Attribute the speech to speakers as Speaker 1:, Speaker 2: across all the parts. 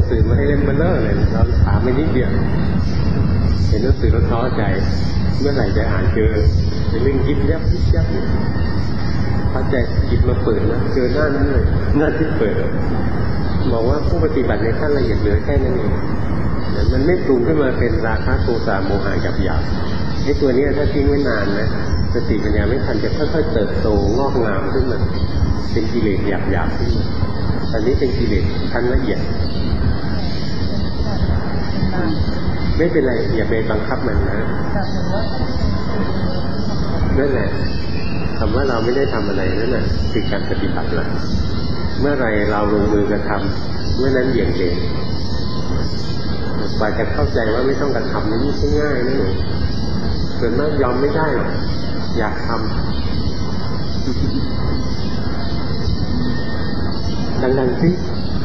Speaker 1: สือมาให้เล่นเบลเลอร์เลยเราถามไม่นิดเดียวเห็นหนังสือแล้วท้อใจเมื่อไหร่จะอ่านเจอเป็นเรื่องยิบยับยิบยับพอใจหยิบมาเปิดนะเจอหน้านั้นเลยหน้าที่เปิดบอกว่าผู้ปฏิบัติในขั้นละเอียดเหลือแค่นั้นเองมันไม่ปรุงขึ้นมาเป็นราคะโทสะโมหะหยาบๆไอ้ตัวนี้ถ้าทิ้งไว้นานนะสติปัญญาไม่ทันจะค่อยๆเติบโตงอกงามขึ้นมาเป็นกิเลสหยาบๆขึ้นมาตอนนี้เป็นกิเลสขั้นละเอียดไม่เป็นไรอย่าไปบังคับมันนะนั่นแหละคำว่าเราไม่ได้ทำอะไรนั่นแหละคือการปฏิบัติละเมื่อไรเราลงมือกระทำเมื่อนั้นเบี่ยงเบนกว่าจะเข้าใจว่าไม่ต้องกระทำนี่ไม่ใช่ง่ายนะหนูส่วนมากยอมไม่ได้หรอกอยากทำดังๆสิ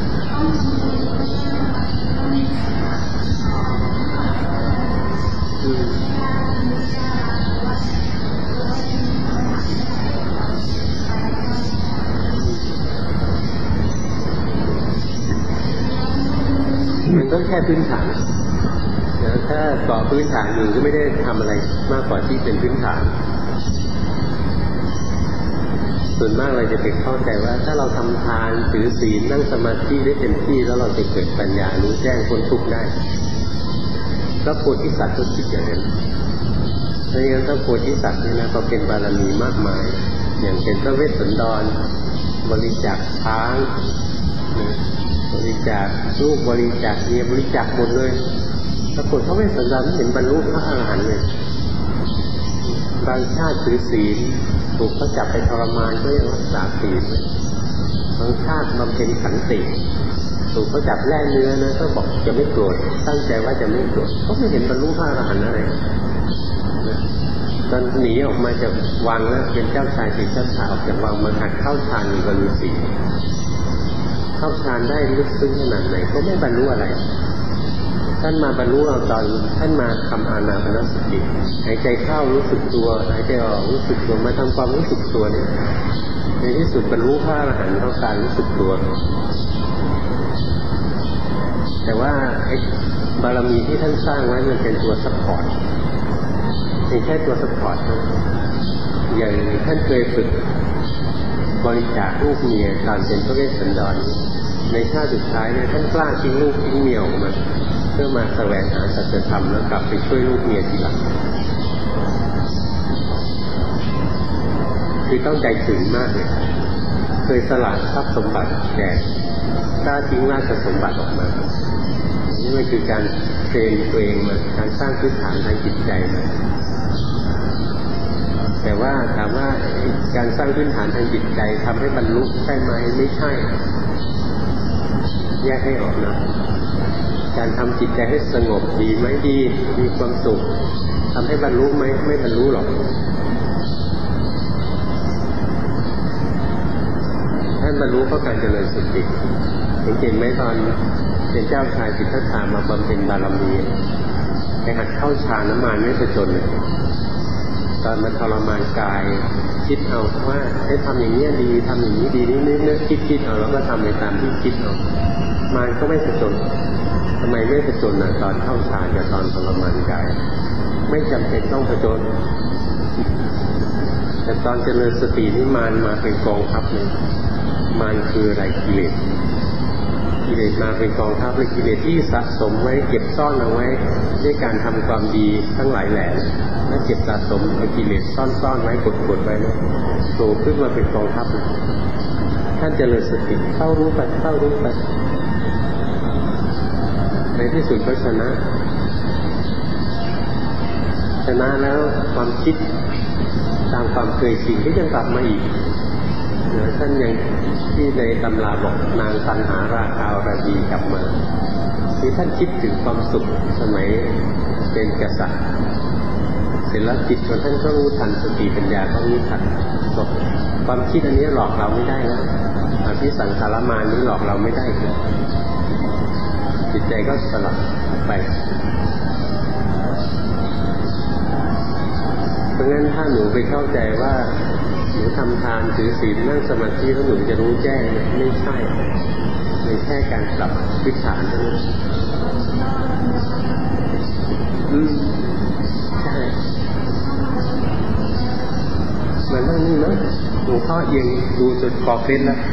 Speaker 1: มันก็แค่พื้นฐานนะถ้าต่อพื้นฐานอยู่ก็ไม่ได้ทำอะไรมากกว่าที่เป็นพื้นฐานส่วนมากเราจะไปเข้าใจว่าถ้าเราทำทานถือศีลนั่งสมาธิได้เต็มที่แล้วเราจะเกิดปัญญารู้แจ้งพ้นทุกข์ได้พระโพธิสัตว์ก็คิดอย่างนั้นเพราะงั้นพระโพธิสัตว์นี่นะก็เป็นบารมีมากมายอย่างเป็นพระเวสสันดรบริจาคช้างบริจาคลูกบริจาคเมียบริจาคหมดเลยปรากฏพระเวสสันดรเห็นบรรลุพระอรหันต์เลยบางชาติถือศีลถูกเขาจับไปทรมานก็ยังรักษาศีลบางชาติบำเพ็ญขันติถูกเขาจับแล่เนื้อนะก็บอกจะไม่โกรธตั้งใจว่าจะไม่โกรธก็ไม่เห็นบรรลุพระอรหันต์อะไรตอนหนีออกมาจากวังแล้วเป็นเจ้าชายสิทธัตถะออกจากวังมาหัดเข้าฌานอยู่กับฤาษีเข้าฌานได้ลึกซึ้งขนาดไหนก็ไม่บรรลุอะไรท่านมาบรรลุเอาตอนท่านมาทำอานาปานสติหายใจเข้ารู้สึกตัวหายใจออกรู้สึกตัวมาทำความรู้สึกตัวเนี่ยในที่สุดบรรลุพระอรหันต์เพราะการรู้สึกตัวแต่ว่าไอ้บารมีที่ท่านสร้างไว้มันเป็นตัวซัพพอร์ตเป็นแค่ตัวซัพพอร์ตอย่างท่านเคยฝึกบริจาคลูกเมียตอนเป็นพระเวสสันดรในชาติสุดท้ายเนี่ยท่านกล้าทิ้งลูกทิ้งเมียออกมาเพื่อมาแสวงหาสัจธรรมแล้วกลับไปช่วยลูกเมียทีหลังคือต้องใจถึงมากเลยเคยสละทรัพย์สมบัติแต่กล้าทิ้งราชสมบัติออกมานี่มันคือการเทรนตัวเองมาการสร้างพื้นฐานทางจิตใจมาแต่ว่าถามว่าการสร้างพื้นฐานทางจิตใจทำให้บรรลุใช่ไหมไม่ใช่แยกให้ออกนะการทำจิตใจให้สงบดีไหมดีมีความสุขทำให้บรรลุไหมไม่บรรลุหรอกท่านบรรลุเพราะการเจริญสติเห็นไหมตอนเป็นเจ้าชายสิทธัตถะมาบำเพ็ญบารมีไปหัดเข้าฌานน้ำมันไม่ประจนเลยตอนมันทรมานกายคิดเอาว่าให้ทำอย่างนี้ดีทำอย่างนี้ดีนี่นึกคิดเอาแล้วก็ทำในตามที่คิดเอามันก็ไม่ประจนทำไมไม่ประจนตอนเข้าฌานกับตอนทรมานกายไม่จำเป็นต้องประจนแต่ตอนเจริญสตินี่มันมาเป็นกองทัพเลยมันคืออะไรกิเลสมาเป็นกองทัพเลยกิเลสที่สะสมไว้เก็บซ่อนเอาไว้ด้วยการทำความดีทั้งหลายแหล่ถ้าเก็บสะสมกิเลสซ่อนไว้กดไว้นะโผล่ขึ้นมาเป็นกองทัพท่านเจริญสติเข้ารู้ไปในที่สุดก็ชนะแล้วความคิดตามความเคยชินที่ยังกลับมาอีกท่านยังที่ในตำราบอกนางตัณหาราคาราดีกลับมาที่ท่านคิดถึงความสุขสมัยเป็นกษัตริย์เสร็จแล้วจิตของท่านก็รู้ทันสติปัญญาก็รู้ทันบอกความคิดอันนี้หลอกเราไม่ได้แล้วอภิสังขารมานี้หลอกเราไม่ได้เลยจิตใจก็สลับไปเพราะงั้นถ้าหนูไปเข้าใจว่าหนูทำทานถือศีลนั่งสมาธิแล้วหนูจะรู้แจ้งไม่ใช่แค่ค่การปรับพื้นฐานนั่นเองใช่มันต้องนี่นะหลวงพ่อเอียงดูจนคอเคล็ดแล้ว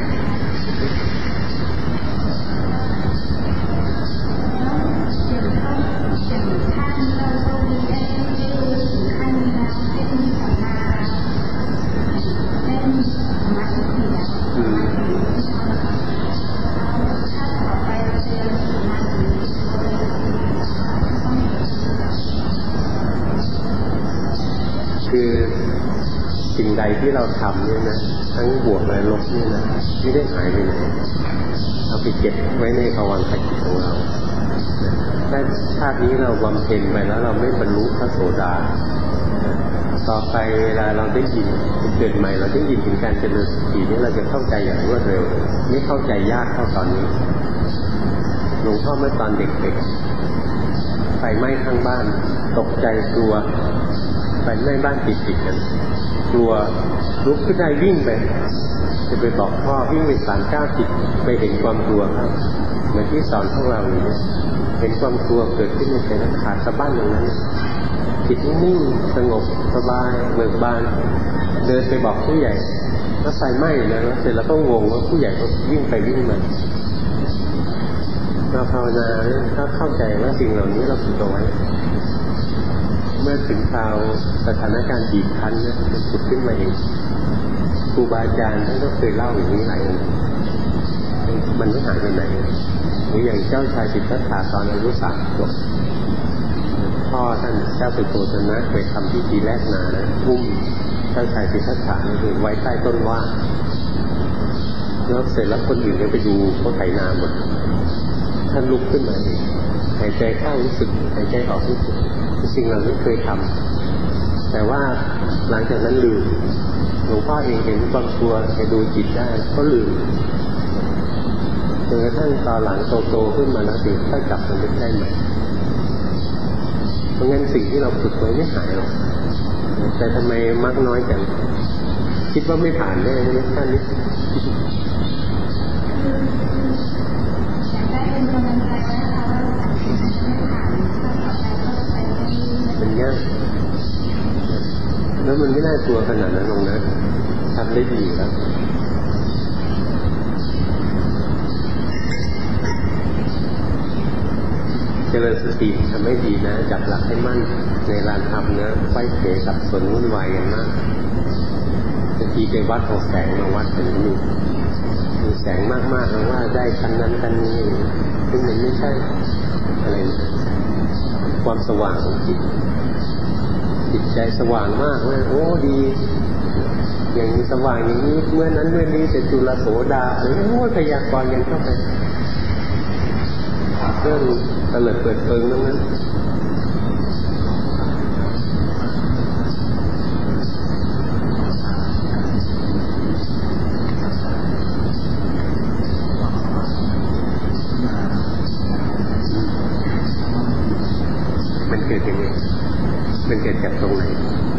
Speaker 1: คือสิ่งใดที่เราทำเนี่ยนะทั้งบวกและลบเนี่ยนะไม่ได้หายไปไหนเอาไปเก็บไว้ในภวังคจิตของเราถ้าชาตินี้เราบำเพ็ญไปแล้วเราไม่บรรลุพระโสดาต่อไปเวลาเราได้ยินเกิดใหม่เราได้ยินถึงการเจริญสตินี้เราจะเข้าใจอย่างรวดเร็วไม่เข้าใจยากเท่าตอนนี้หลวงพ่อเมื่อตอนเด็กๆไฟไหม้ข้างบ้านตกใจกลัวไฟไหม้บ้านติดกันกลัวลุกขึ้นได้วิ่งไปจะไปบอกพ่อวิ่งไป3-9 ไปเห็นความกลัวครับเหมือนที่สอนพวกเราอย่างนี้เห็นความกลัวเกิดขึ้นในใจแล้วขาดสะบั้นอย่างนั้นจิตนิ่งสงบสบายเบิกบานเดินไปบอกผู้ใหญ่ว่าไฟไหม้แล้วเสร็จแล้วก็งงว่าผู้ใหญ่ก็วิ่งไปวิ่งมาเราภาวนาถ้าเข้าใจว่าสิ่งเหล่านี้เราฝึกเอาไว้เมื่อถึงคราวสถานการณ์บีบคั้นเนี่ยมันผุดขึ้นมาเองครูบาอาจารย์ท่านก็เคยเล่าอย่างนี้หลายองค์มันไม่หายไปไหนหรืออย่างเจ้าชายสิทธัตถะตอนอายุ30 ขวบพ่อท่านเจ้าสุโธทนะไปทำพิธีแลกนานะอุ้มเจ้าชายสิทธัตถะนี่ไว้ใต้ต้นว่าแล้วเสร็จแล้วคนอื่นก็ไปดูเขาไถนาหมดท่านลุกขึ้นมาเองหายใจเข้ารู้สึกหายใจออกรู้สึกสิ่งเราไม่เคยทำแต่ว่าหลังจากนั้นลืมหลวงพ่อเองเห็นความกลัวจะดูจิตได้ก็ลืมจนกระทั่งตอนหลังโตขึ้นมาแล้วถึงค่อยกลับมาได้ใหม่เพราะงั้นสิ่งที่เราฝึกไว้ไม่หายหรอกแต่ทำไมมักน้อยจังคิดว่าไม่ผ่านได้ไหมท่านนี้มันยากแล้วมันไม่น่ากลัวขนาดนั้นลงนะทำได้ดีแล้วเจริญสติทำให้ดีนะจับหลักให้มั่นในลานธรรมนะไฟเขกับส่วนวุ่นวายกันมากบางทีไปวัดเอาแสงมาวัดเป็นมีแสงมากๆแล้วว่าได้ชั้นนั้นชั้นนี้ซึ่งมันไม่ใช่อะไรนะความสว่างของจิตใจสว่างมากเลยโอ้ดีอย่างนี้สว่างอย่างนี้เมื่อนั้นเมื่อนี้จะจุลโสดาหรือโอ้พยากรณ์ยังเข้าไปเรื่องตะเลิดเปิดเปิงนั้นมันเกิดยังไงมันเกิดจากตรงไหน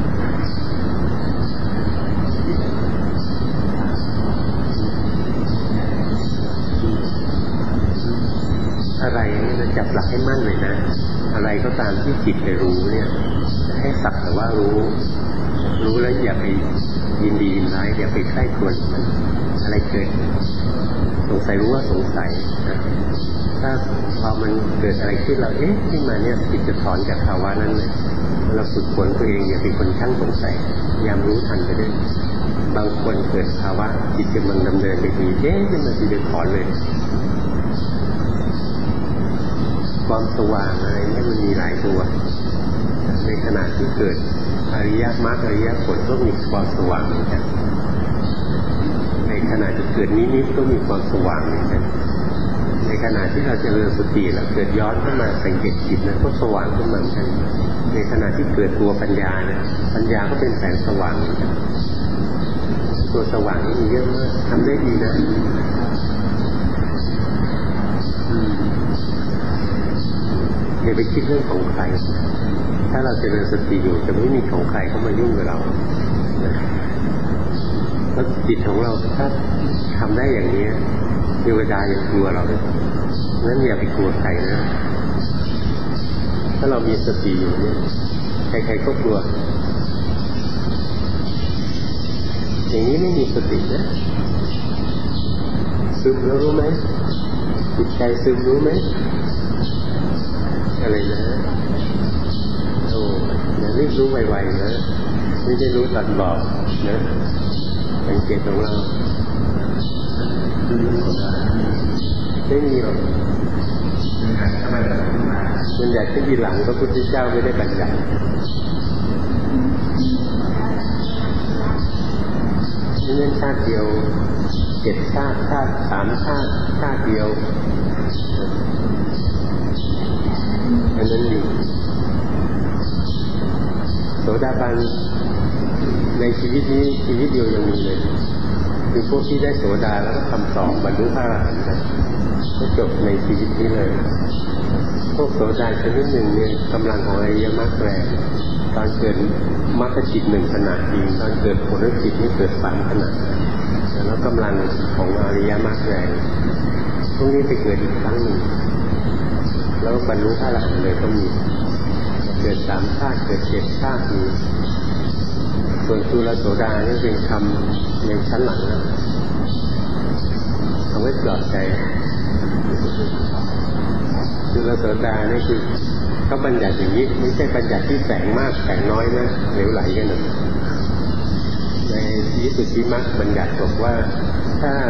Speaker 1: อะไรนี่เราจับหลักให้มั่นเลยนะอะไรก็ตามที่จิตไปรู้เนี่ยให้สักแต่ว่ารู้แล้วอย่าไปยินดียินร้ายอย่าไปใคร่ครวญมันอะไรเกิดสงสัยรู้ว่าสงสัยนะถ้าพอมันเกิดอะไรขึ้นเราที่มาเนี่ยจิตจะถอนจากภาวะนั้นเลยเราฝึกฝนตัวเองอย่าเป็นคนช่างสงสัยพยายามรู้ทันไปด้วยบางคนเกิดภาวะจิตกำลังดำเนินไปดีขึ้นมาทีเดียวถอนเลยความสว่างอะไรเนี่ยมันมีหลายตัวในขณะที่เกิดอริยมรรคอริยผลก็มีความสว่างเหมือนกันในขณะที่เกิดนิมิตก็มีความสว่างเหมือนกันในขณะที่เราเจริญสติแล้วเกิดย้อนเข้ามาสังเกตจิตนั้นก็สว่างขึ้นมาเหมือนกันในขณะที่เกิดตัวปัญญาเนี่ยปัญญาก็เป็นแสงสว่างเหมือนกันตัวสว่างนี่มีเยอะมากทำได้ดีนะอย่าไปคิดเรื่องของใครถ้าเราเจริญสติอยู่จะไม่มีของใครเข้ามายุ่งกับเราแล้วจิตของเราถ้าทำได้อย่างนี้เทวดายังกลัวเราเลยงั้นอย่าไปกลัวใครนะถ้าเรามีสติอยู่เนี่ยใครๆก็กลัวอย่างนี้ไม่มีสตินะซึมแล้วรู้ไหมจิตใจซึมรู้ไหมอะไรนะโอ้อย่ารีบรู้ไวๆนะไม่ใช่รู้ตอนบอกนะสังเกตของเราไม่มีหรอกมันอยากจะยีหลังพระพุทธเจ้าไม่ได้บัญญัตินี่เป็นชาติเดียว7 ชาติ3 ชาติชาติเดียวอันนั้นอยู่โสดาบันในชีวิตนี้ชีวิตเดียวยังมีเลยคือพวกที่ได้โสดาแล้วก็ทำสอบบรรลุพระอรหันต์นะก็จบในชีวิตนี้เลยพวกโสดาชนิดหนึ่งเนี่ยกำลังของอริยมรรคแรงตอนเกิดมรรคจิต1 ขณะจริงตอนเกิดผลจิตนี่เกิด3 ขณะแล้วกำลังของอริยมรรคแรงพวกนี้ไปเกิดอีกครั้งหนึ่งแล้วบรรลุพระอรหันต์เลยก็มีเกิด3 ชาติเกิด7 ชาติมีส่วนจุลโสดานี่เป็นคำในชั้นหลังนะเอาไว้ปลอบใจจุลโสดานี่คือเขาบัญญัติอย่างนี้ไม่ใช่บัญญัติที่แสงมากแสงน้อยนะเหลวไหลกันหนึ่งในวิสุทธิมรรคบัญญัติบอกว่าถ้า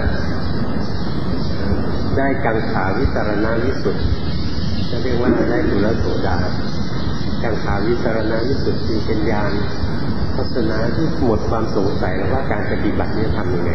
Speaker 1: ได้กังขาวิสารณวิสุทธิจะเรียกว่าได้จุลโสดากังขาวิสารณวิสุทธิเป็นญาณทัศนะที่หมดความสงสัยแล้วว่าการปฏิบัตินี้ทำยังไง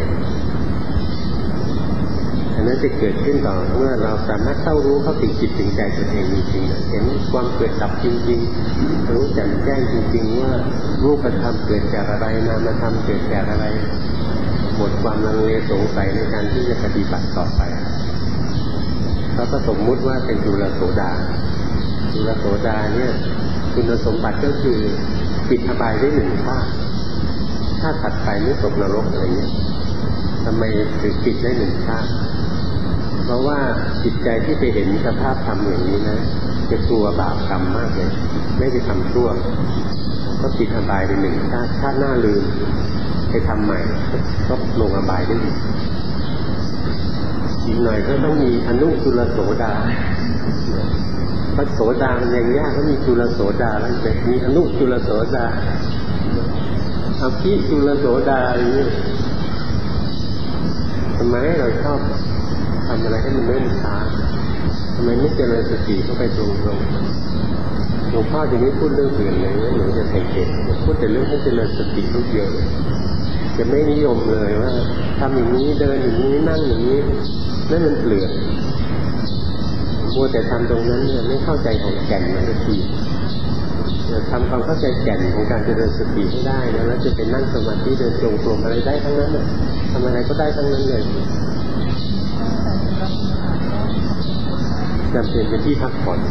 Speaker 1: อันนั้นจะเกิดขึ้นต่อเมื่อเราสามารถเข้ารู้เข้าถึงจิตถึงใจตัวเองจริงๆเห็นความเกิดดับจริงๆรู้แจ่มแจ้งจริงๆว่ารูปธรรมเกิดจากอะไรนามธรรมเกิดจากอะไรหมดความลังเลสงสัยในการที่จะปฏิบัติต่อไปเราก็สมมุติว่าเป็นจุลโสดาจุลโสดาเนี่ยคุณสมบัติก็คือปิดอบายได้1 ชาติชาติถัดไปไม่ตกนรกอะไรเงี้ยทำไมถึงปิดได้1 ชาติเพราะว่าจิตใจที่ไปเห็นสภาพธรรมอย่างนี้นะจะกลัวบาปกรรมมากเลยไม่ไปทำชั่วก็ปิดอบายไป1 ชาติชาติหน้าลืมไปทำใหม่ก็ลงอบายได้อีกหน่อยก็ต้องมีอนุจุลโสดาพระโสดามันยังยากก็มีจุลโสดาแล้วจะมีอนุจุลโสดาอภิจุลโสดาอย่างนี้ทำไมเราชอบทำอะไรให้มันเนิ่นช้าทำไมไม่เจริญสติเข้าไปตรงหลวงพ่อจะไม่พูดเรื่องอื่นเลยนะหนูจะสังเกตพูดแต่เรื่องให้เจริญสติทุกเดียวจะไม่นิยมเลยว่าทำอย่างนี้เดินอย่างนี้นั่งอย่างนี้นั่นมันเปลือกมัวแต่ทำตรงนั้นเนี่ยไม่เข้าใจของแก่นมันสักทีทำความเข้าใจแก่นของการเจริญสติให้ได้แล้วจะเป็นนั่งสมาธิเดินจงกรมอะไรได้ทั้งนั้นทำอะไรก็ได้ทั้งนั้นเลยจำเป็นเป็นที่พักผ่อน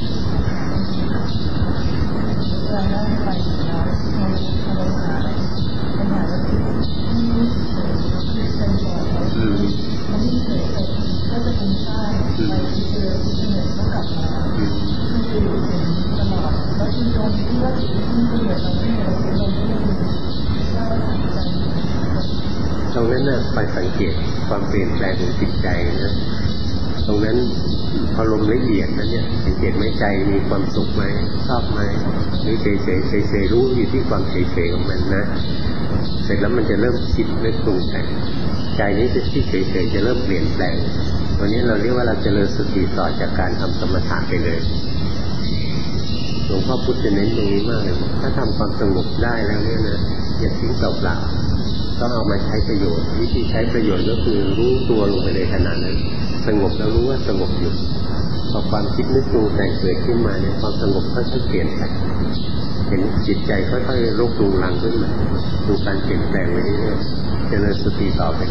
Speaker 2: ก็จะเป็นชาติไปที่เจอที่เหนื่อยก็กลับมาที่อยู่เป็นตลอดแล้วที่ตรงที่ว่าจิตที่เกิดเราไม่มีเราเป็นลมที่ไม่มีแล้วก็สังเกต
Speaker 1: ตรงนั้นน่ะไปสังเกตความเปลี่ยนแปลงของจิตใจนะตรงนั้นอารมณ์ละเอียดนะเนี่ยสังเกตไหมใจมีความสุขไหมชอบไหมหรือเฉยๆรู้อยู่ที่ความเฉยๆของมันนะเสร็จแล้วมันจะเริ่มคิดนึกปรุงแต่งใจนี้จะที่เฉยๆจะเริ่มเปลี่ยนแปลงวันนี้เราเรียกว่าเราเจริญสติต่อจากการทำสมถะไปเลยหลวงพ่อพุธจะเน้นตรงนี้มากเลยถ้าทำความสงบได้แล้วเนี่ยนะอย่าทิ้งเปล่าๆต้องเอามาใช้ประโยชน์วิธีใช้ประโยชน์ก็คือรู้ตัวลงไปในขณะนั้นสงบแล้วรู้ว่าสงบอยู่พอความคิดนึกปรุงแต่งเกิดขึ้นมาเนี่ยความสงบก็จะเปลี่ยนไปเห็นจิตใจค่อยๆลุกดูหลังขึ้นมาดูการเปลี่ยนแปลงไปเรื่อยๆเจริญสติต่อไป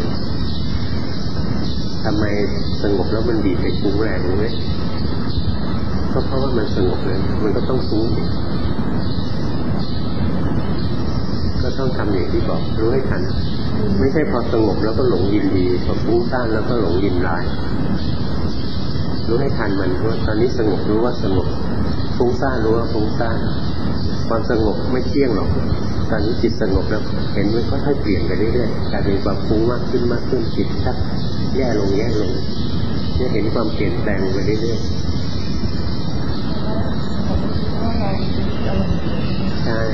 Speaker 1: ทำไมสงบแล้วมันดีไปฟุ้งแรงรู้ไหมก็เพราะว่ามันสงบเลยมันก็ต้องฟุ้งก็ต้องทำอย่างที่บอกรู้ให้ทันไม่ใช่พอสงบแล้วก็หลงยินดีพอฟุ้งซ่านแล้วก็หลงยินร้ายรู้ให้ทันมันว่าตอนนี้สงบรู้ว่าสงบฟุ้งซ่านรู้ว่าฟุ้งซ่านความสงบไม่เที่ยงหรอกตอนนี้จิตสงบแล้วเห็นมันก็ค่อยเปลี่ยนไปเรื่อยๆกลายเป็นความฟุ้งมากขึ้นมากขึ้นจิตชักแย่ลงเนี่ยเห็นความเปลี่ยนแปลงไปเรื่อยๆใช่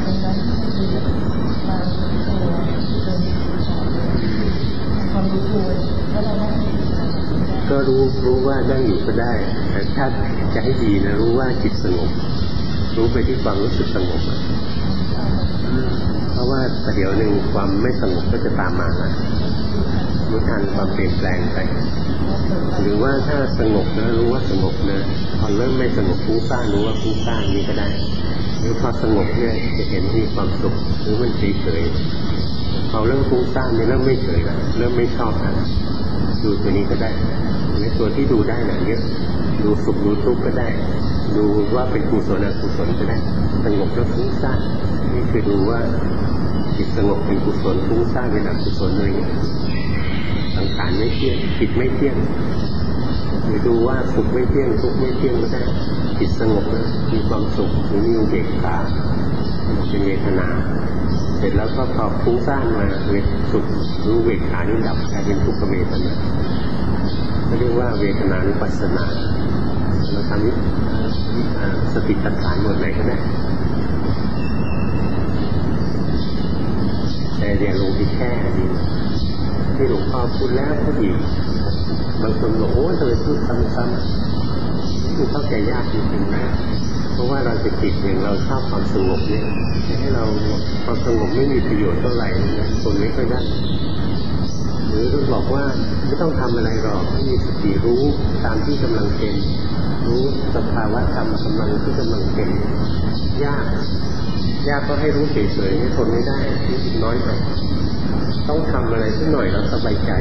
Speaker 1: ก็รู้ว่านั่งอยู่ก็ได้แต่ถ้าจะให้ดีนะรู้ว่าจิตสงบรู้ไปที่ความรู้สึกสงบเพราะว่าประเดี๋ยวหนึ่งความไม่สงบก็จะตามมารู้ทันความเปลี่ยนแปลงไปหรือว่าถ้าสงบนะรู้ว่าสงบนะพอเริ่มไม่สงบฟุ้งซ่านรู้ว่าฟุ้งซ่านนี้ก็ได้หรือพอสงบเนี่ยจะเห็นมีความสุขหรือมันเฉยๆพอเริ่มฟุ้งซ่านเนี่ยเริ่มไม่เฉยแล้วเริ่มไม่ชอบแล้วดูตัวนี้ก็ได้ในตัวที่ดูได้หนังเยอะดูสุขดูทุกข์ก็ได้ดูว่าเป็นกุศลอกุศลก็ได้สงบแล้วฟุ้งซ่านนี่คือดูว่าจิตสงบเป็นกุศลฟุ้งซ่านเป็นอกุศลอะไรเงี้ยสังขารไม่เที่ยงจิตไม่เที่ยงหรือดูว่าสุขไม่เที่ยงทุกข์ไม่เที่ยงก็ได้จิตสงบแล้วมีความสุขหรือมีอุเบกขาเป็นเวทนาเสร็จแล้วก็พอฟุ้งซ่านมาเวทสุขรู้อุเบกขานี่ดับกลายเป็นทุกขเวทนาเรียกว่าเวทนานุปัสสนาเราทำสติปัฏฐานหมดไหนก็ได้แต่อย่าลงที่แค่นี้ที่หลวงพ่อพูดแล้วพูดอีกบางคนบอกโอ้ยทำไมพูดซ้ำๆนี่เข้าใจยากจริงๆนะเพราะว่าเราจะติดอย่างเราชอบความสงบเนี่ยให้เราความสงบไม่มีประโยชน์เท่าไหร่นะคนไม่ค่อยได้หรือต้องบอกว่าไม่ต้องทำอะไรหรอกให้มีสติรู้ตามที่กำลังเป็นรู้สภาวะธรรมกำลังที่กำลังเป็นยากก็ให้รู้เฉยๆให้ทนไม่ได้รู้สึกน้อยไปต้องทำอะไรสักหน่อยแล้วสบายใจ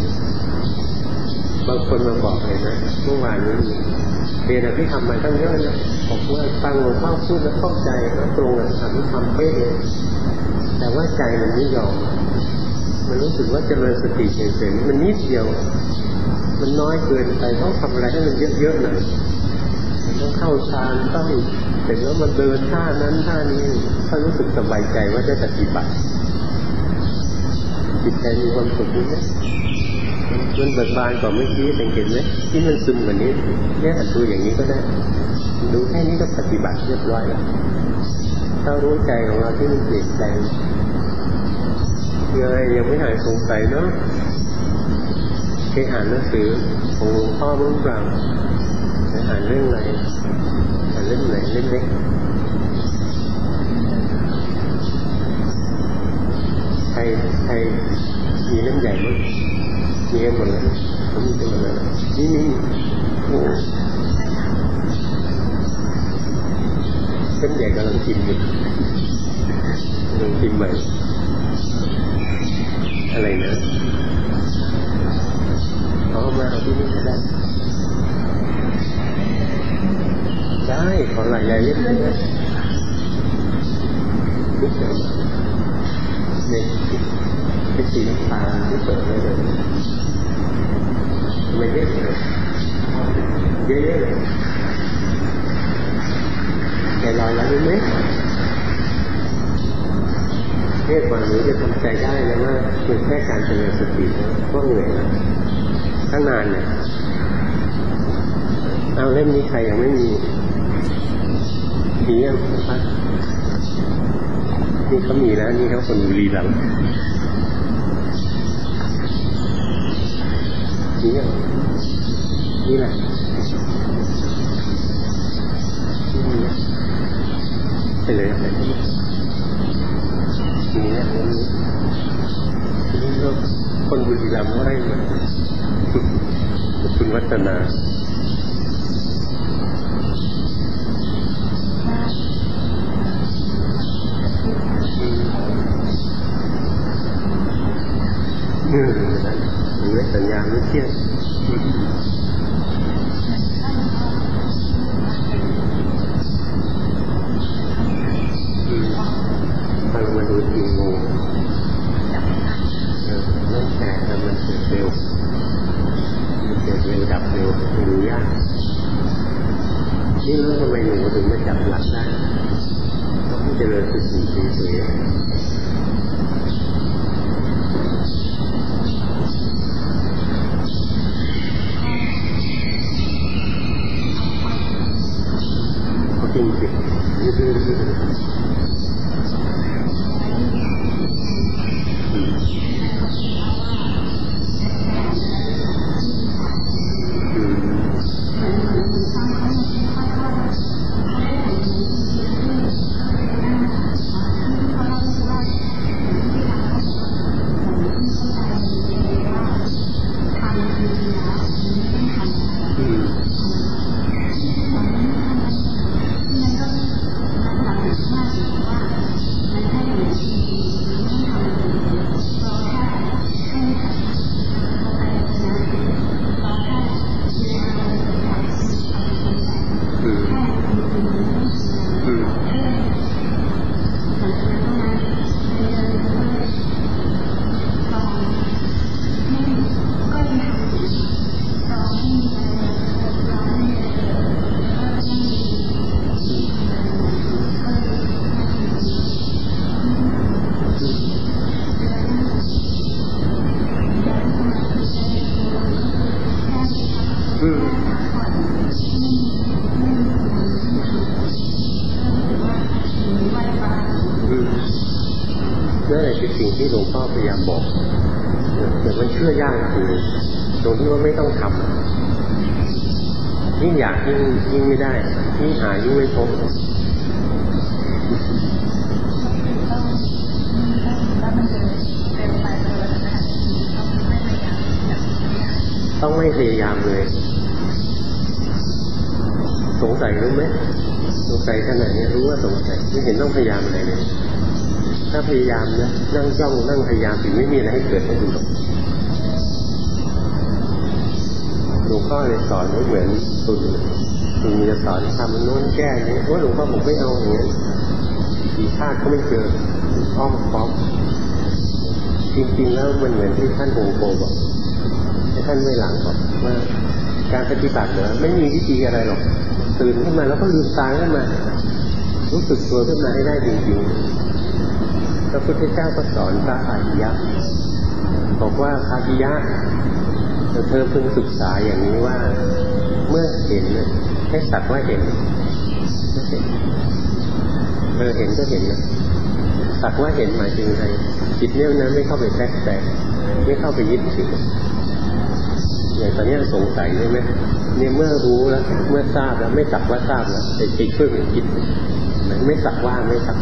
Speaker 1: บางคนมาบอกเลยนะเมื่อวานนี้เรียนอภิธรรมมาตั้งเยอะนะบอกว่าฟังหลวงพ่อพูดแล้วเข้าใจแล้วตรงกับอภิธรรมเป๊ะเลยแต่ว่าใจมันไม่ยอมมันรู้สึกว่าเจริญสติเฉยๆมันนิดเดียวมันน้อยเกินไปต้องทำอะไรให้มันเยอะๆหน่อยต้องเข้าฌานต้องเสร็จแล้วมันเดินท่านั้นท่านี้ถ้ารู้สึกสบายใจว่าได้ปฏิบัติจิตใจมีความสุขนี่นะมันเบิกบานกว่าเมื่อกี้สังเกตไหมที่มันซึมกว่านี้เนี่ยหัดดูอย่างนี้ก็ได้ดูแค่นี้ก็ปฏิบัติเรียบร้อยแล้วถ้ารู้ใจของเราที่มันเปลี่ยนแปลงยังไม่หายสงสัยเนาะเคยอ่านหนังสือของหลวงพ่อบ้างเปล่าอ่านเรื่องอะไรอ่านเรื่องไหนเล่มเล็กใครมีเล่มใหญ่มั้ยมีหมดเลยผมมีหมดเลยนี่โอ้เล่มใหญ่กำลังพิมพ์อยู่กำลังพิมพ์ใหม่อะไรนะเอามาเอาที่นี่ก็ได้ขอหลายเล่มเลยนะทุกอย่างเป็นสีน้ำตาลที่เปิดไว้เลยไม่เยอะเลยเยอะเลยใจลอยแล้วรู้ไหมเนี่ยกว่าหนูจะทำใจได้นะว่าเป็นแค่การเจริญสติก็เหนื่อยแล้วตั้งนานเนี่ยเอาเล่มนี้ใครยังไม่มียังครับนี่เขามีแล้วนี่เขาคนบุรีรัมย์นี่แหละไปเลยอะไรนี่นะนี่ก็คนบุรีรัมย์ก็ได้เหมือนคุณวัฒนาหรือสัญญาไม่เที่ยงพอเรามาดูจริงงงจับหลักได้ต้องเจริญสติเฉยๆจริงสินั่นแหละคือสิ่งที่หลวงพ่อพยายามบอกแต่มันเชื่อยากจริงตรงที่ว่าไม่ต้องทำยิ่งอยากยิ่งไม่ได้ยิ่งหายิ่งไม่พบต้องไม่พยายามเลยสงสัยรู้ไหมสงสัยขนาดนี้รู้ว่าสงสัยไม่เห็นต้องพยายามอะไรเลยถ้าพยายามนะนั่งจ้องนั่งพยายามถึงไม่มีอะไรให้เกิดให้ดูหรอกหลวงพ่อเลยสอนไม่เหมือนตุนมีจะสอนทำโน้นแก้นี้ว่าหลวงพ่อผมไม่เอาอย่างนี้กี่ชาติก็ไม่เจออ้อมค้อมจริงๆแล้วมันเหมือนที่ท่านโฮงโกบอกท่านไม่หลังบอกว่าการปฏิบัติเนี่ยไม่มีวิธีอะไรหรอกตื่นขึ้นมาแล้วก็ลืมตาขึ้นมารู้สึกตัวขึ้นมาให้ได้จริงๆพระพุทธเจ้าก็สอนพระอาริยะบอกว่าอาริยะเธอพึงศึกษาอย่างนี้ว่าเมื่อเห็นให้สักว่าเห็นไม่เห็นเห็นก็เห็นนะสักว่าเห็นหมายถึงอะไรจิตเนี่ยนั้นไม่เข้าไปแทรกแซงไม่เข้าไปยึดถืออย่างตอนนี้สงสัยใช่ไหมเนี่ยเมื่อรู้แล้วเมื่อทราบแล้วไม่สักว่าทราบแล้วแต่จิตเพิ่งคิดไม่สักว่า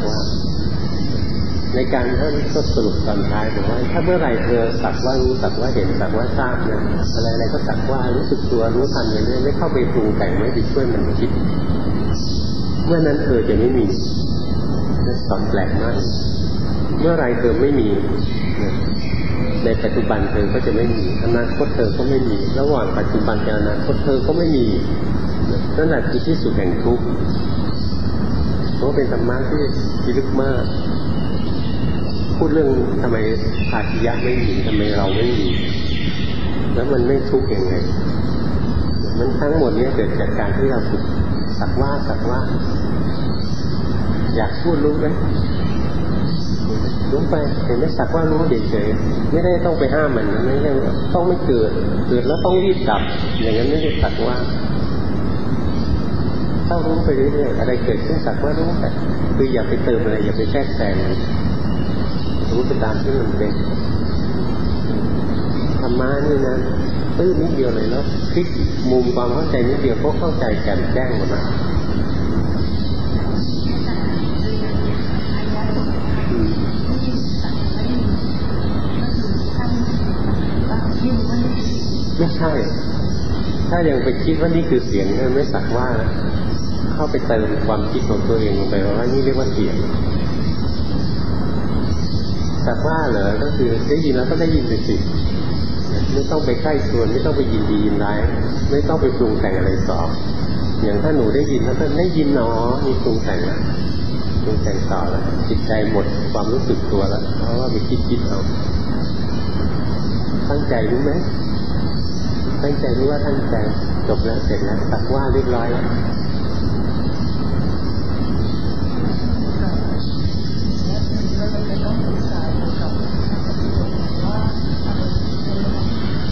Speaker 1: ในการท่านก็สรุปตอนท้ายบอกว่าถ้าเมื่อไหร่เธอสักว่ารู้สักว่าเห็นสักว่าทราบเนี่ยอะไรก็สักว่ารู้สึกตัวรู้ทันไปเรื่อยไม่เข้าไปปรุงแต่งไม่ไปช่วยมันคิดเมื่อนั้นจะไม่มีสอนแปลกมากเมื่อไรเธอไม่มีในปัจจุบันเธอก็จะไม่มีอนาคตเธอก็ไม่มีระหว่างปัจจุบันกับอนาคตเธอก็ไม่มีนั่นแหละคือที่สุดแห่งทุกข์เพราะเป็นธรรมะที่ลึกมากพูดเรื่องทำไมอาชียะไม่มีทำไมเราไม่มีแล้วมันไม่ทุกข์ยังไงมันทั้งหมดนี้เกิดจากการที่เราฝึกสักว่าอยากพูดรู้ไหมรู้ไปเห็นไหมสักว่ารู้เฉยๆไม่ได้ต้องไปห้ามมันไม่ได้ต้องไม่เกิดแล้วต้องรีบดับอย่างนั้นไม่ใช่สักว่าถ้ารู้ไปเรื่อยๆอะไรเกิดขึ้นสักว่ารู้ไปคืออย่าไปเติมอะไรอย่าไปแทรกแซงรู้ไปตามที่มันเป็นธรรมะนี่นะตื้อนิดเดียวเลยแล้วพลิกมุมความเข้าใจนิดเดียวก็เข้าใจแจ่มแจ้งหมดนะไม่ใช่ถ้ายังไปคิดว่านี่คือเสียงไม่สักว่าเข้าไปเติมความคิดของตัวเองลงไปว่านี่เรียกว่าเสียงสักว่าเหรอก็คือได้ยินแล้วก็ได้ยินไปสิไม่ต้องไปใกล้ชวนไม่ต้องไปยินดียินร้ายไม่ต้องไปปรุงแต่งอะไรต่ออย่างถ้าหนูได้ยินแล้วก็ได้ยินหนอมีปรุงแต่งแล้วปรุงแต่งต่อแล้วจิตใจหมดความรู้สึกตัวแล้วเพราะว่าไปคิดเอาตั้งใจรู้ไหมตั้งใจรู้ว่าตั้งใจจบแล้วเสร็จแล้วสักว่าเรียบร้อยแล้ว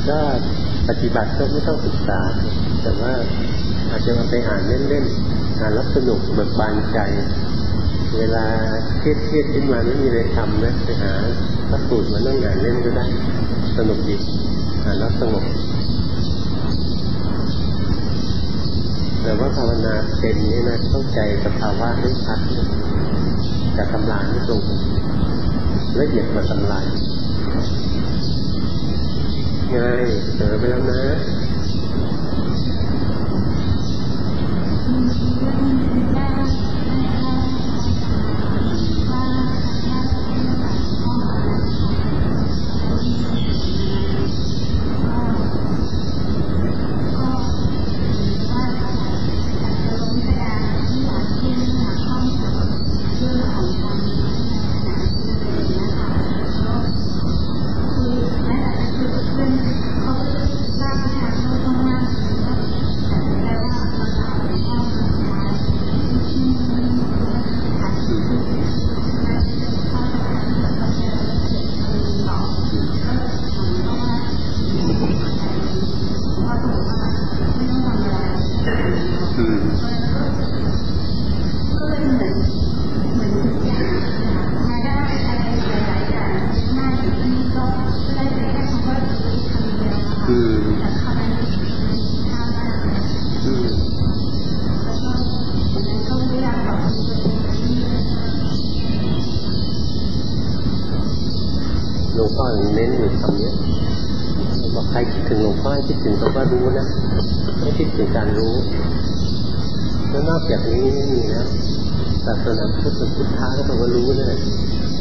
Speaker 1: ก็ปฏิบัติก็ไม่ต้องศึกษาแต่ว่าอาจจะมาไปอ่านเล่นๆอ่านแล้วสนุกเบิกบานใจเวลาเครียดขึ้นมาไม่มีอะไรทำนะไปหาพระสูตรมานั่งอ่านเล่นก็ได้สนุกดีอ่านแล้วสงบแต่ว่าภาวนาเป็นนี่นะเข้าใจสภาวะได้ชัดแต่ตำราไม่ตรงละเอียดกว่าตำราง่ายเจอไปแล้วนะหลวงพ่อเน้นอยู่คำนี้บอกใครคิดถึงหลวงพ่อให้คิดถึงคำว่ารู้นะไม่คิดถึงการรู้แล้วนอกจากนี้ไม่มีนะศาสนาพุทธพุทธะก็ต้องว่ารู้นั่นแหละ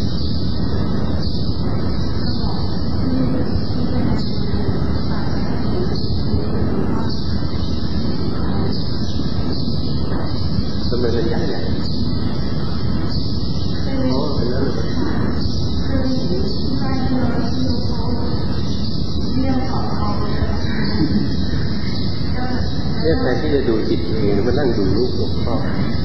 Speaker 1: ทำไมมันใหญ่อ๋อเป็นนั่นเลยแทนที่จะดูจิตเองมานั่งดูรูปหลวงพ่อ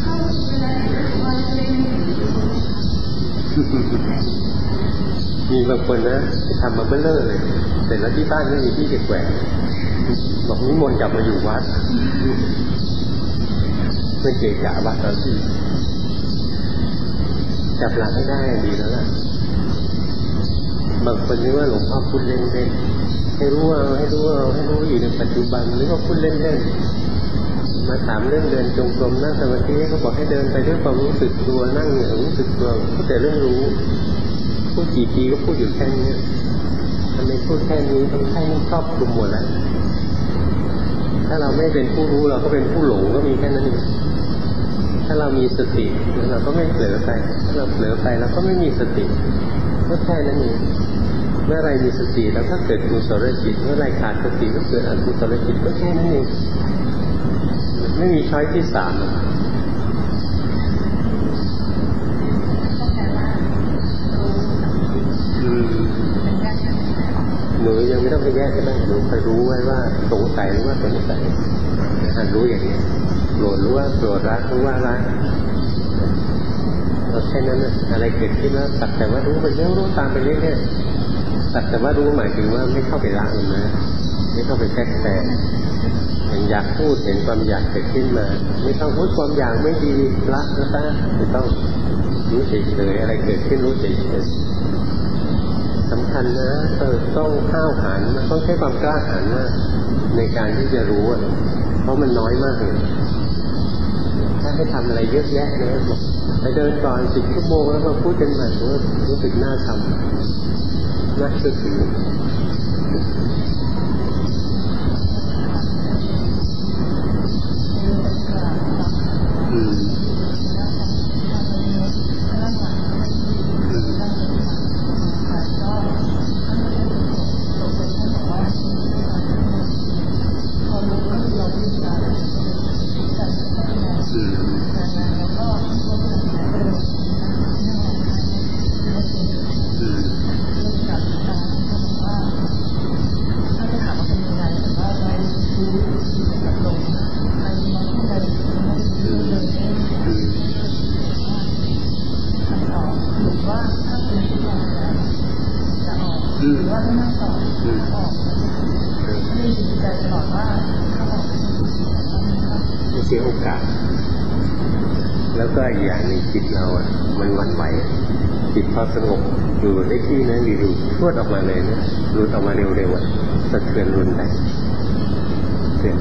Speaker 1: มีบางคนนะทำมาเบ้อเร่อเลยแต่แล้วที่บ้านไม่มีที่จะแขวนบอกนิมนต์กลับมาอยู่วัดไม่เกะกะวัดแล้วที่จับหลักให้ได้ดีแล้วล่ะบางคนนึกว่าหลวงพ่อพูดเล่นๆให้รู้อยู่ในปัจจุบันหรือว่าพูดเล่นๆมาถามเรื่องเดินจงกรมนั่งสมาธิเขาบอกให้เดินไปด้วยความรู้สึกตัวนั่งอย่างรู้สึกตัวพูดแต่เรื่องรู้พูดกี่ทีก็พูดอยู่แค่นี้ทำไมพูดแค่นี้ทำแค่นี้ครอบคลุมหมดแล้วถ้าเราไม่เป็นผู้รู้เราก็เป็นผู้หลงก็มีแค่นั้นเองถ้าเรามีสติเราก็ไม่เผลอไปถ้าเราเผลอไปเราก็ไม่มีสติก็แค่นั้นเองเมื่อไรมีสติแล้วก็เกิดกุศลจิตเมื่อไรขาดสติก็เกิดอกุศลจิตก็แค่นั้นเองไม่มีช้อยที่สามหนูยังไม่ต้องไปแยกก็ได้หนูไปรู้ไว้ว่าสงสัยหรือว่าสงสัยหัดรู้อย่างนี้โกรธรู้ว่าโกรธรักรู้ว่ารักเราแค่นั้นนะอะไรเกิดขึ้นแล้วสักแต่ว่ารู้ไปเรื่อยรู้ตามไปเรื่อยๆสักแต่ว่ารู้หมายถึงว่าไม่เข้าไปละมันนะไม่เข้าไปแทรกแซงอย่างอยากพูดเห็นความอยากเกิดขึ้นมาไม่ต้องพูดความอยากไม่ดีละนะตาไม่ต้องรู้เฉยๆอะไรเกิดขึ้นรู้เฉยๆสำคัญนะต้องห้าวหาญต้องใช้ความกล้าหาญมากในการที่จะรู้เพราะมันน้อยมากเลยถ้าให้ทำอะไรเยอะแยะนะไปเดินก่อน10 ชั่วโมงแล้วมาพูดกันใหม่รู้สึกน่าทำน่าเชื่อถือ
Speaker 2: แบบว่าเขาบอก
Speaker 1: ไม่เสียโอกาสแล้วก็อีกอย่างหนึ่งจิตเราอ่ะมันหวั่นไหวจิตพอสงบอยู่ได้ที่นั้นอยู่ๆพรวดออกมาเลยนะหลุดออกมาเร็วๆอ่ะสะเทือนรุนแรงเสีย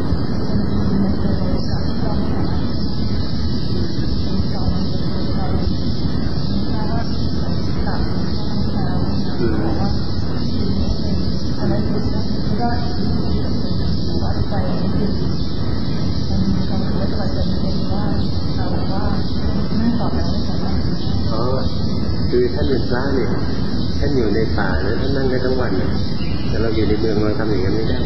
Speaker 1: คือท่านเป็นพระเนี่ยท่านอยู่ในป่านะท่านนั่งได้ทั้งวันเนี่ยแต่เราอยู่ในเมืองเราทำอย่างนั้นไม่ได้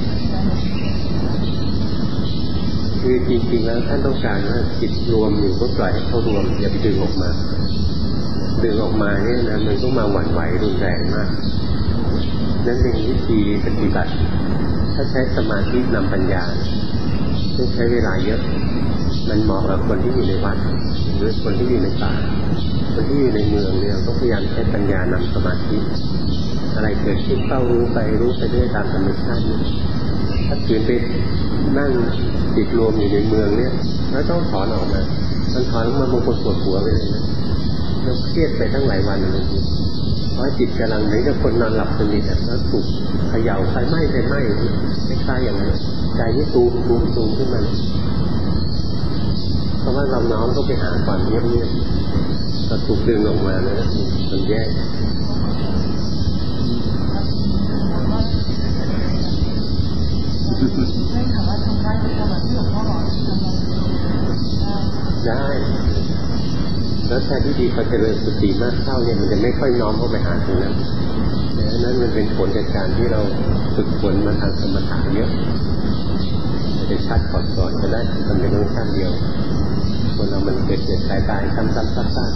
Speaker 1: คือจริงๆแล้วท่านต้องการว่าจิตรวมอยู่ก็ปล่อยให้เขารวมอย่าไปดึงออกมาดึงออกมาเนี่ยนะมันก็มาหวั่นไหวรุนแรงมากนั่นเป็นวิธีปฏิบัติถ้าใช้สมาธินำปัญญาต้องใช้เวลาเยอะมันเหมาะกับคนที่อยู่ในวัดหรือคนที่อยู่ในป่าคนที่อยู่ในเมืองเนี่ยก็พยายามใช้ปัญญานำสมาธิอะไรเกิดขึ้นเฝ้ารู้ไปด้วยตามธรรมชาติถ้าขืนไปนั่งจิตรวมอยู่ในเมืองเนี่ยแล้วต้องถอนออกมามันถอนออกมาบางคนปวดหัวไปเลยนะแล้วเครียดไปตั้งหลายวันเลยเพราะจิตกำลังเหมือนกับคนนอนหลับสนิทแล้วถูกเขย่าไฟไหม้คล้ายๆอย่างนั้นใจนี่ตูมขึ้นมาเพราะว่าเราน้อมต้องไปหาความเงียบๆเราถูกดึงออกมานะมันแย่
Speaker 2: ไม่ถามว่าทำได้ที่หลวงพ่อบอก
Speaker 1: ได้แล้วแทนที่ดีพอเจริญสติมากเข้าเนี่ยมันจะไม่ค่อยน้อมเข้าไปหาตรงนั้นดังนั้นมันเป็นผลจากการที่เราฝึกฝนมาทางสมถะเยอะจะชัดก่อนก็ได้ทำเป็นเรื่องขั้นเดียวคนเรามันเกิดตายซ้ำๆ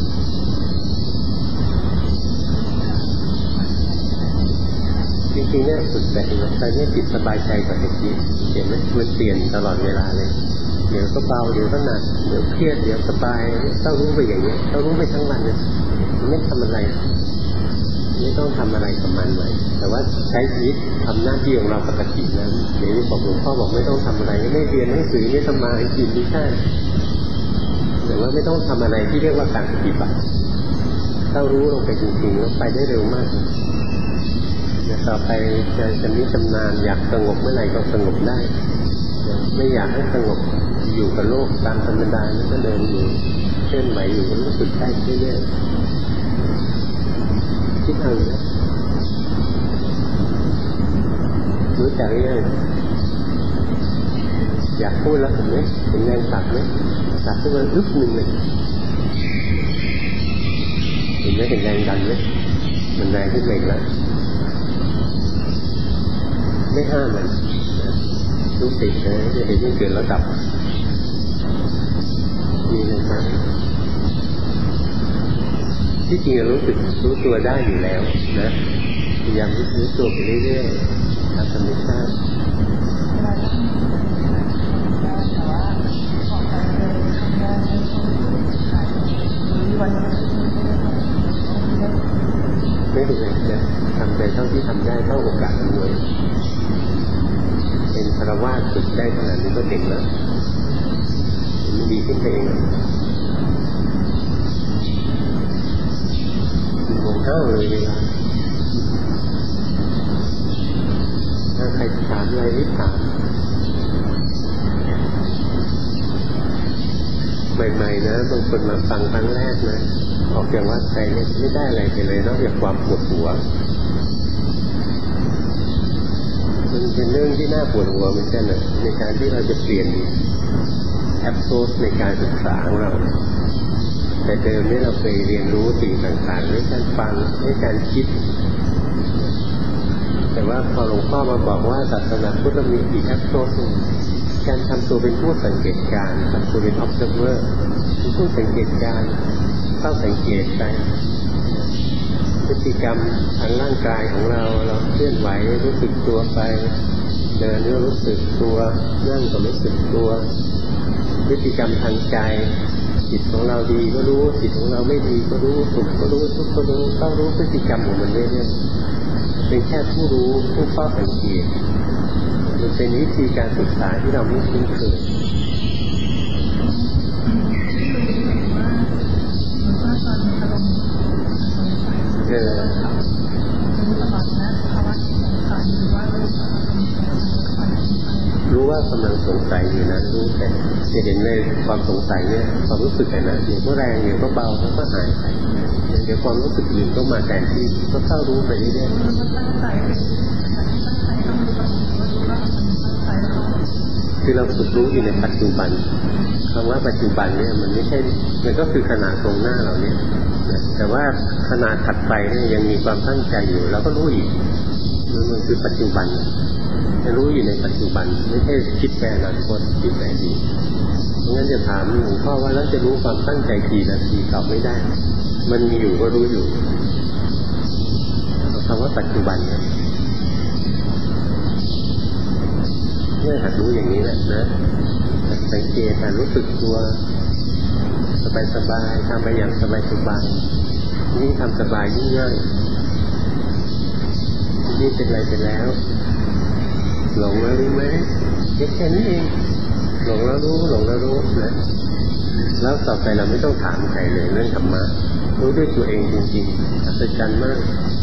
Speaker 1: จริงๆเนี่ยฝึกแต่ตอนนี้จิตสบายใจกว่าที่คิดเห็นไหมมันเปลี่ยนตลอดเวลาเลยเดี๋ยวก็เบาเดี๋ยวก็หนักเดี๋ยวเครียดเดี๋ยวสบายต้องรู้ไปอย่างนี้ต้องรู้ไปทั้งวันเลยไม่ทำอะไรไม่ต้องทำอะไรกับมันเลยแต่ว่าใช้ชีวิตทำหน้าที่ของเราปกตินะเดี๋ยวบอกหลวงพ่อบอกไม่ต้องทำอะไรไม่เรียนหนังสือไม่ทำมากินไม่ใช่แต่ว่าไม่ต้องทำอะไรที่เรียกว่าการปฏิบัติถ้ารู้ลงไปจริงๆแล้วไปได้เร็วมากต่อไปจะมีชำนาญอยากสงบเมื่อไหร่ก็สงบได้ไม่อยากให้สงบอยู่กับโลกตามธรรมดาแล้วก็เดินอยู่เคลื่อนไหวอยู่ก็รู้สึกได้เรื่อยๆคิดเอานะรู้จักเรื่องอยากพูดแล้วเห็นไหมเห็นแรงตัดไหมตัดขึ้นมาอึ๊บหนึ่งเลยเห็นไหมเห็นแรงดันไหมมันแรงขึ้นอีกแล้วไม่ห้ามมันรู้สึกนะจะเห็นยิ่งเกิดแล้วดับนี่นะครับที่จริงรู้สึกรู้ตัวได้อยู่แล้วนะพยายามรู้ตัวไปเรื่อยๆตามธรรมชาติไม่เป็นไรนะทำไปเท่าที่ทำได้เท่าโอกาสอำนวยเป็นคารวะฝึกได้ขนาดนี้ก็เด็กแล้วมันดีขึ้นเองมองเท่าเลยเวลาถ้าใครถามอะไรรีบถามใหม่ๆนะบางคนมาฟังครั้งแรกนะออกจากวัดไปเนี่ยไม่ได้อะไรไปเลยนอกจากความปวดหัวมันเป็นเรื่องที่น่าปวดหัวเหมือนกันนะในการที่เราจะเปลี่ยนแอปโซสในการศึกษาของเราแต่เดิมนี่เราเคยเรียนรู้สิ่งต่างๆด้วยการฟังด้วยการคิดแต่ว่าพอหลวงพ่อมาบอกว่าศาสนาพุทธมีอีกแอปโซสการทำตัวเป็นผู้สังเกตการทำตัวเป็น observer เป็นผู้สังเกตการเข้าสังเกตไปพฤติกรรมทางร่างกายของเราเคลื่อนไหวรู้สึกตัวไปเดินก็รู้สึกตัวนั่งก็รู้สึกตัวพฤติกรรมทางใจจิตของเราดีก็รู้จิตของเราไม่ดีก็รู้สุขก็รู้ทุกข์ก็รู้ต้องรู้พฤติกรรมของมันเรื่อยๆเป็นแค่ผู้รู้ผู้เฝ้าสังเกตมันเป็นวิธีการศึกษาที่เราไม่คุ้นเคยรู้ว่ากำลังสงสัยอยู่นะรู้แต่จะเห็นในความสงสัยเนี่ยความรู้สึกนะเดี๋ยวก็แรงเดี๋ยวก็เบาแล้วก็หายไปเดี๋ยวความรู้สึกอื่นก็มาแทนที่ก็เข้ารู้ไปเรื่อยๆคือเราฝึกรู้อยู่ในปัจจุบันคำว่าปัจจุบันเนี่ยมันไม่ใช่มันก็คือขณะตรงหน้าเราเนี่ยแต่ว่าขณะถัดไปเนี่ยยังมีความตั้งใจอยู่เราก็รู้อีกมันคือปัจจุบันจะรู้อยู่ในปัจจุบันไม่ใช่คิดแปลอนาคตคิดแต่ดีเพราะงั้นจะถามหลวงพ่อว่าแล้วจะรู้ความตั้งใจกี่นาทีตอบไม่ได้มันมีอยู่ก็รู้อยู่คำว่าปัจจุบันเนี่ยหัดรู้อย่างนี้แหละนะสังเกตการรู้สึกตัวสบายๆทำไปอย่างสบายๆยิ่งทำสบายยิ่งง่ายนี่เป็นไรไปแล้วหลงแล้วรู้ไหมแค่นี้เองหลงแล้วรู้หลงแล้วรู้นะแล้วต่อไปเราไม่ต้องถามใครเลยเรื่องธรรมะรู้ด้วยตัวเองจริงๆอัศจรรย์มาก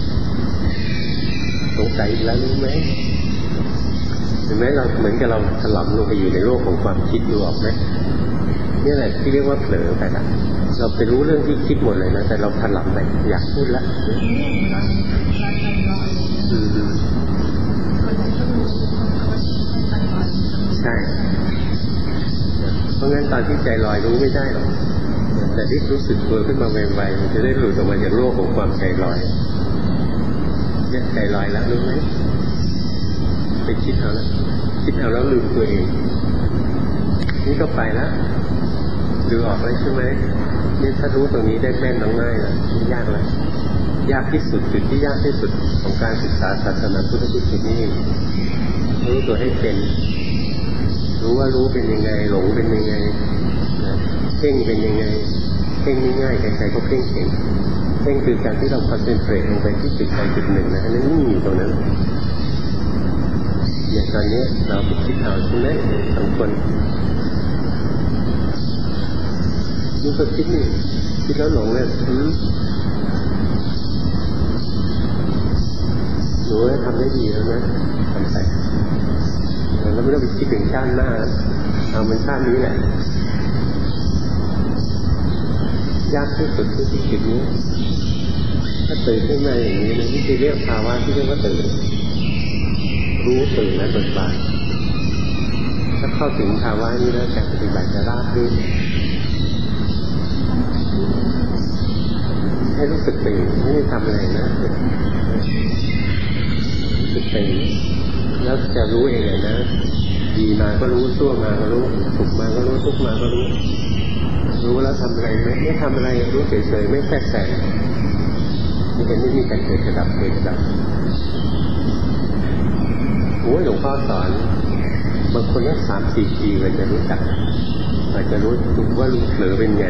Speaker 1: สงสัยแล้วรู้ไหมเห็นไหมเราเหมือนกับเราถลำลงไปอยู่ในโลกของความคิดดูออกไหมนี่แหละที่เรียกว่าเผลอไปละเราไปรู้เรื่องที่คิดหมดเลยนะแต่เราถลำไปอยากพูดละใช่เพราะงั้นตอนที่ใจลอยรู้ไม่ได้หรอกแต่ที่รู้สึกตัวขึ้นมาไวๆมันจะได้หลุดออกมาจากโลกของความใจลอยเนี่ยใจลอยแล้วรู้ไหมไปคิดเอาแล้วคิดเอาแล้วลืมตัวเองนี่ก็ไปแล้วดูออกแล้วใช่ไหมนี่ถ้ารู้ตรงนี้ได้แม่นง่ายแล้วไม่ยากเลยยากที่สุดจุดที่ยากที่สุดของการศึกษาศาสนาพุทธจุดนี้รู้ตัวให้เป็นรู้ว่ารู้เป็นยังไงหลงเป็นยังไงเพ่งเป็นยังไงเพ่งง่ายๆใครๆก็เพ่งเก่งเพ่งคือการที่เราคอนเซนเทรตลงไปที่จุดใดจุดหนึ่งนะอันนั้นนิ่งอยู่ตรงนั้นอย่างตอนนี้เราไปคิดเอาใช่ไหมสองคนนี่ก็คิดนี่คิดแล้วหลงเลยหนูทำได้ดีแล้วนะทำไปแล้วไม่ต้องไปคิดถึงชาติหน้าเอาเป็นชาตินี้แหละยากที่สุดคือจุดนี้ถ้าตื่นขึ้นมาอย่างนี้นะนี่คือเรียกภาวะที่เรียกว่าตื่นรู้ตื่นและเบิกบานถ้าเข้าถึงภาวะนี้แล้วการปฏิบัติจะราบรื่นให้รู้สึกตื่นไม่ได้ทำอะไรนะรู้สึกตื่นแล้วจะรู้เองเลยนะดีมาก็รู้ชั่วมาก็รู้สุขมาก็รู้ทุกข์มาก็รู้รู้แล้วทำอะไรไหมไม่ทำอะไรรู้เฉยๆไม่แทรกแซงนี่เป็นไม่มีการเกิดกระดับเกิดกระดับโอ้ยหลวงพ่อสอนบางคนก็3-4 ปีเลยจะรู้จักอาจจะรู้ถูกว่ารู้เผลอเป็นไง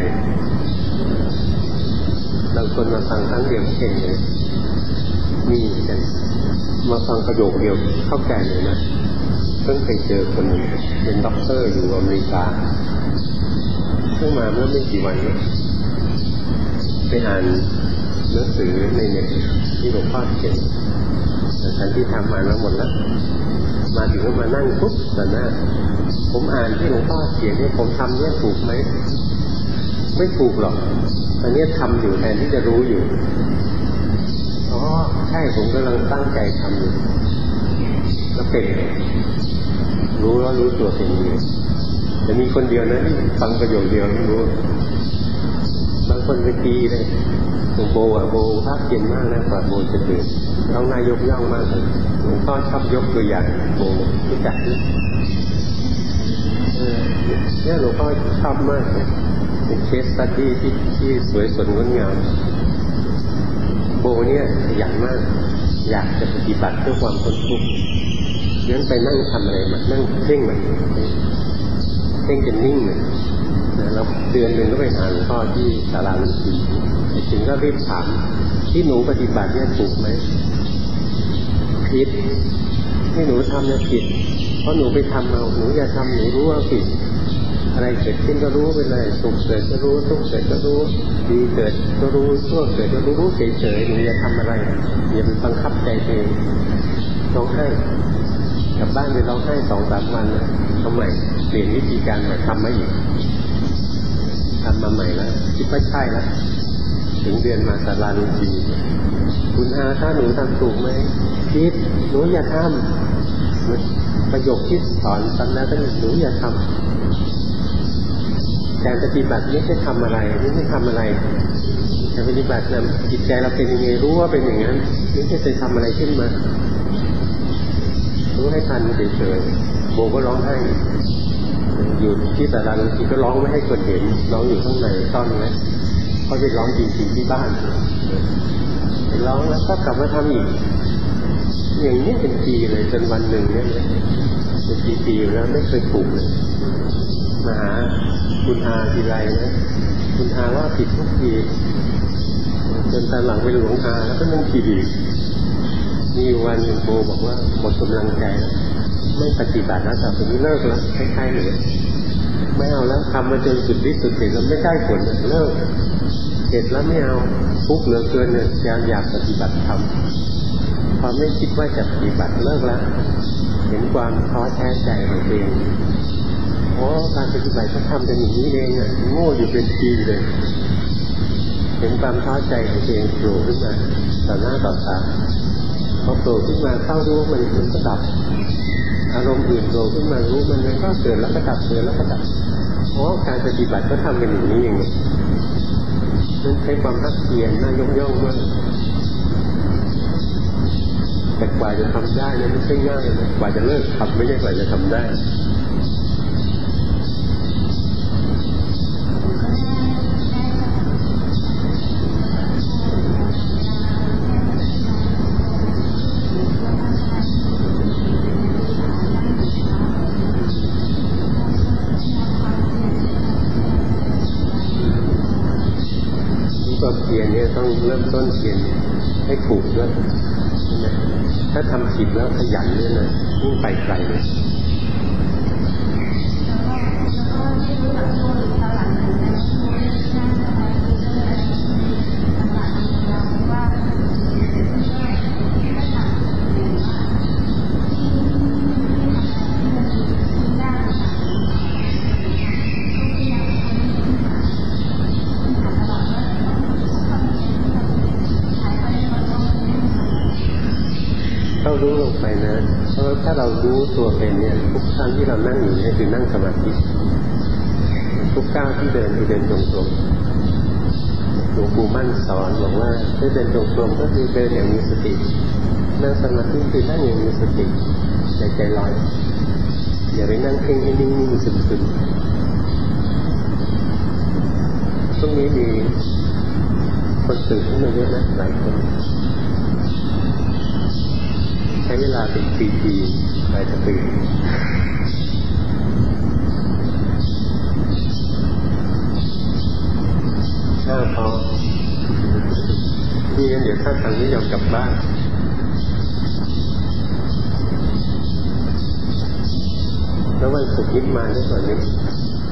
Speaker 1: บางคนมาฟังครั้งเดียวเก่งเลยมีกันมาฟังประโยคเดียวเข้าใจเลยนะเพิ่งไปเจอคนหนึ่งเป็นด็อกเตอร์อยู่อเมริกาเพิ่งมาเมื่อไม่กี่วันนี้ไปอ่านหนังสือในเน็ตที่หลวงพ่อเขียนฉันที่ทำมาแล้วหมดแล้วมาถึงก็มานั่งปุ๊บแต่หน้าผมอ่านที่หลวงพ่อเขียนเนี่ยผมทำเนี่ยถูกไหมไม่ถูกหรอกอันนี้ทำอยู่แทนที่จะรู้อยู่อ๋อใช่ผมกำลังตั้งใจทำอยู่แล้วเป็นรู้แล้วรู้ตัวเป็นอยู่แต่มีคนเดียวนะฟังประโยคเดียวไม่รู้บางคนไปตีเลยหลวงโบโบภาคเย็นมากนะกว่าโบจะตื่นเอานายกย่องมากเลยหลวงพ่อชอบยกตัวอย่างโบรู้จักไหมเนี่ยหลวงพ่อชอบมากเลยเป็นเคสสตัดดี้ที่สวยสดงดงามโบเนี่ยขยันมากอยากจะปฏิบัติเพื่อความพ้นทุกข์งั้นไปนั่งทำอะไรมานั่งเพ่งมันเพ่งจนนิ่งเลยแล้วเดือนหนึ่งก็ไปหาหลวงพ่อที่ศาลาลุงศรีถึงก็รีบถามที่หนูปฏิบัติเนี่ยถูกไหมผิดที่หนูทำเนี่ยผิดเพราะหนูไปทำเอาหนูอย่าทำหนูรู้ว่าผิดอะไรเกิดขึ้นก็รู้ไปเลยสุขเกิดก็รู้ทุกข์เกิดก็รู้ดีเกิดก็รู้ชั่วเกิดก็รู้เฉยๆหนูอย่าทำอะไรอย่าไปบังคับใจตัวเองร้องไห้กลับบ้านไปร้องไห้2-3 วันนะทำใหม่เปลี่ยนวิธีการมาทำมาอีกทำมาใหม่แล้วคิดว่าใช่แล้วถึงเดือนมาศาลาลุจีคุณอาถ้าหนูทำถูกไหมคิดหนูอย่าทำประโยคที่สอนซ้ำแล้วก็หนูอย่าทำการปฏิบัติไม่ใช่ทำอะไรไม่ใช่ทำอะไรการปฏิบัตินะจิตใจเราเป็นยังไงรู้ว่าเป็นอย่างนั้นไม่ใช่ไปทำอะไรขึ้นมารู้ให้ทันเฉยๆโบก็ร้องไห้อยู่ที่ศาลาลุจีก็ร้องไม่ให้คนเห็นร้องอยู่ข้างในซ่อนไว้เขาไปร้องจริงๆที่บ้านร้องแล้วก็กลับมาทำอีกอย่างนี้เป็นปีเลยจนวันหนึ่งเนี่ยเป็นปีๆแล้วไม่เคยถูกเลยมาหาคุณอาทีไรนะคุณอาว่าผิดทุกทีจนตอนหลังไปหลวงอาแล้วก็นั่งผิดอีกมีวันหนึ่งโบบอกว่าหมดกำลังใจแล้วไม่ปฏิบัติแล้วแต่ผมเลิกแล้วคล้ายๆเลยไม่เอาแล้วทำมาจนสุดฤทธิ์สุดเดชแล้วไม่ได้ผลเลิกเสร็จแล้วไม่เอาทุกข์เหลือเกินเนี่ยอยากปฏิบัติธรรมพอไม่คิดว่าจะปฏิบัติเลิกแล้วเห็นความท้อแท้ใจของตัวเองโอ้การปฏิบัติก็ทำเป็นอย่างนี้เองอ่ะโง่อยู่เป็นปีเลยเห็นความท้อใจของตัวเองโผล่ขึ้นมาต่อหน้าต่อตาพอโผล่ขึ้นมาเข้ารู้มันก็ดับอารมณ์อื่นโผล่ขึ้นมารู้มันก็เกิดแล้วก็ดับเกิดแล้วก็ดับโอ้การปฏิบัติก็ทำกันอย่างนี้เองนั่นใช้ความภาคเพียรน่ายกย่องมากแต่กว่าจะทำได้เนี่ยไม่ใช่ง่ายนะกว่าจะเลิกทำไม่ใช่กว่าจะทำได้ความเพียรเนี่ยต้องเริ่มต้นเพียรให้ถูกด้วยถ้าทำผิดแล้วขยันเนี่ยนะยิ่งไปไกลเลยเรารู้ลงไปนะเพราะถ้าเรารู้ตัวเป็นเนี่ยทุกครั้งที่เรานั่งอยู่เนี่ยคือนั่งสมาธิทุกก้าวที่เดินคือเดินตรงๆหลวงปู่มั่นสอนบอกว่าถ้าเดินตรงๆก็คือเดินอย่างมีสตินั่งสมาธิคือนั่งอย่างมีสติใจลอยอย่าไปนั่งเพ่งให้นิ่งๆซึมๆตรงนี้มีคนตื่นขึ้นมาเยอะนะหลายคนใช้เวลาเป็นปีๆไปจะตื่นพอนี่งั้นเดี๋ยวถ้าทางนี้ยอมกลับบ้านแล้ววันศุกร์นิดมาได้ก่อนนี้